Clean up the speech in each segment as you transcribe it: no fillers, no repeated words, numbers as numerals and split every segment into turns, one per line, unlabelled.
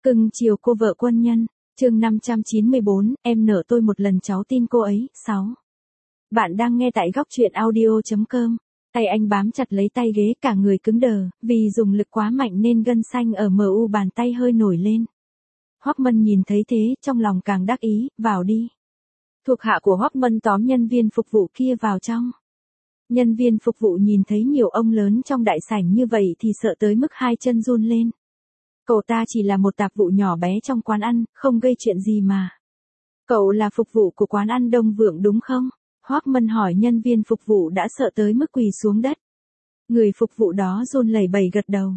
Cưng chiều cô vợ quân nhân, chương 594, em nợ tôi một lần cháu tin cô ấy, 6. Bạn đang nghe tại góc truyện audio.com. Tay anh bám chặt lấy tay ghế, cả người cứng đờ, vì dùng lực quá mạnh nên gân xanh ở mu bàn tay hơi nổi lên. Hoffman nhìn thấy thế, trong lòng càng đắc ý, vào đi. Thuộc hạ của Hoffman tóm nhân viên phục vụ kia vào trong. Nhân viên phục vụ nhìn thấy nhiều ông lớn trong đại sảnh như vậy thì sợ tới mức hai chân run lên. Cậu ta chỉ là một tạp vụ nhỏ bé trong quán ăn, không gây chuyện gì mà. Cậu là phục vụ của quán ăn Đông Vượng đúng không? Hoffman hỏi nhân viên phục vụ đã sợ tới mức quỳ xuống đất. Người phục vụ đó run lẩy bẩy gật đầu.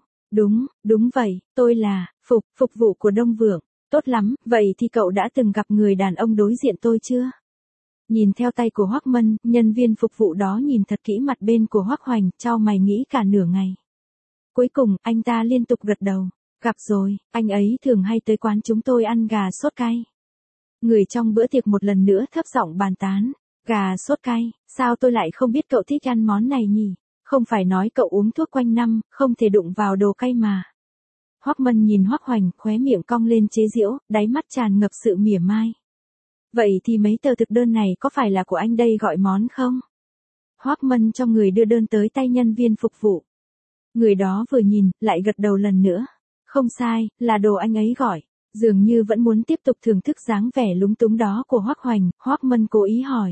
Đúng vậy, tôi là phục vụ của Đông Vượng. Tốt lắm, vậy thì cậu đã từng gặp người đàn ông đối diện tôi chưa? Nhìn theo tay của Hoffman, nhân viên phục vụ đó nhìn thật kỹ mặt bên của Hoắc Hoành, chau mày nghĩ cả nửa ngày. Cuối cùng, anh ta liên tục gật đầu. Gặp rồi, anh ấy thường hay tới quán chúng tôi ăn gà sốt cay. Người trong bữa tiệc một lần nữa thấp giọng bàn tán. Gà sốt cay, sao tôi lại không biết cậu thích ăn món này nhỉ? Không phải nói cậu uống thuốc quanh năm, không thể đụng vào đồ cay mà. Hoffman nhìn Hoắc Hoành, khóe miệng cong lên chế giễu, đáy mắt tràn ngập sự mỉa mai. Vậy thì mấy tờ thực đơn này có phải là của anh đây gọi món không? Hoffman cho người đưa đơn tới tay nhân viên phục vụ. Người đó vừa nhìn, lại gật đầu lần nữa. Không sai, là đồ anh ấy gọi. Dường như vẫn muốn tiếp tục thưởng thức dáng vẻ lúng túng đó của Hoắc Hoành, Hoffman cố ý hỏi.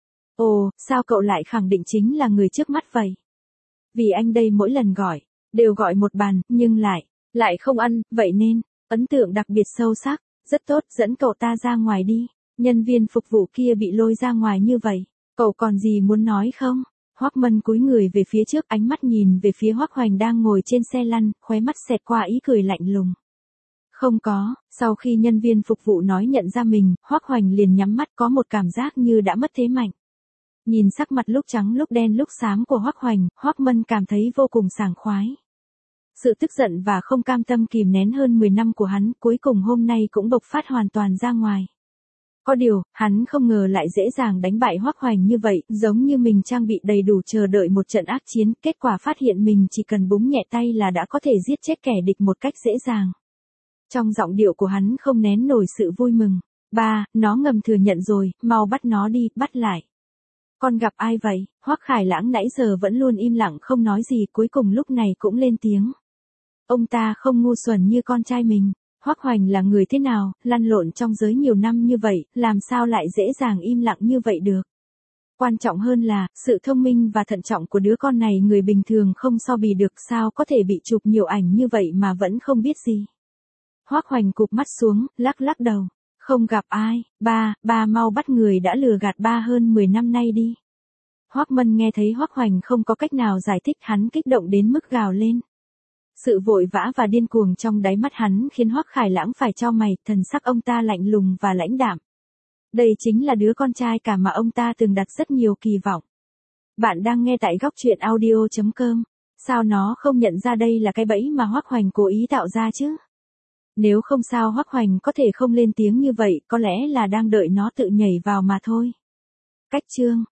Ồ, sao cậu lại khẳng định chính là người trước mắt vậy? Vì anh đây mỗi lần gọi, đều gọi một bàn, nhưng lại không ăn, vậy nên, ấn tượng đặc biệt sâu sắc. Rất tốt, dẫn cậu ta ra ngoài đi. Nhân viên phục vụ kia bị lôi ra ngoài như vậy. Cậu còn gì muốn nói không? Hoffman cúi người về phía trước, ánh mắt nhìn về phía Hoắc Hoành đang ngồi trên xe lăn, khóe mắt xẹt qua ý cười lạnh lùng. Không có, sau khi nhân viên phục vụ nói nhận ra mình, Hoắc Hoành liền nhắm mắt, có một cảm giác như đã mất thế mạnh. Nhìn sắc mặt lúc trắng lúc đen lúc xám của Hoắc Hoành, Hoffman cảm thấy vô cùng sảng khoái. Sự tức giận và không cam tâm kìm nén hơn 10 năm của hắn, cuối cùng hôm nay cũng bộc phát hoàn toàn ra ngoài. Có điều, hắn không ngờ lại dễ dàng đánh bại Hoắc Hoành như vậy, giống như mình trang bị đầy đủ chờ đợi một trận ác chiến, kết quả phát hiện mình chỉ cần búng nhẹ tay là đã có thể giết chết kẻ địch một cách dễ dàng. Trong giọng điệu của hắn không nén nổi sự vui mừng. Ba, nó ngầm thừa nhận rồi, mau bắt nó đi, bắt lại. Con gặp ai vậy? Hoắc Khải Lãng nãy giờ vẫn luôn im lặng không nói gì, cuối cùng lúc này cũng lên tiếng. Ông ta không ngu xuẩn như con trai mình. Hoắc Hoành là người thế nào, lăn lộn trong giới nhiều năm như vậy, làm sao lại dễ dàng im lặng như vậy được. Quan trọng hơn là, sự thông minh và thận trọng của đứa con này người bình thường không so bì được, sao có thể bị chụp nhiều ảnh như vậy mà vẫn không biết gì. Hoắc Hoành cụp mắt xuống, lắc đầu. Không gặp ai, ba mau bắt người đã lừa gạt ba hơn 10 năm nay đi. Hoffman nghe thấy Hoắc Hoành không có cách nào giải thích, hắn kích động đến mức gào lên. Sự vội vã và điên cuồng trong đáy mắt hắn khiến Hoắc Khải Lãng phải chau mày, thần sắc ông ta lạnh lùng và lãnh đạm. Đây chính là đứa con trai cả mà ông ta từng đặt rất nhiều kỳ vọng. Bạn đang nghe tại góc truyện audio.com. Sao nó không nhận ra đây là cái bẫy mà Hoắc Hoành cố ý tạo ra chứ? Nếu không sao Hoắc Hoành có thể không lên tiếng như vậy, có lẽ là đang đợi nó tự nhảy vào mà thôi. Cách chương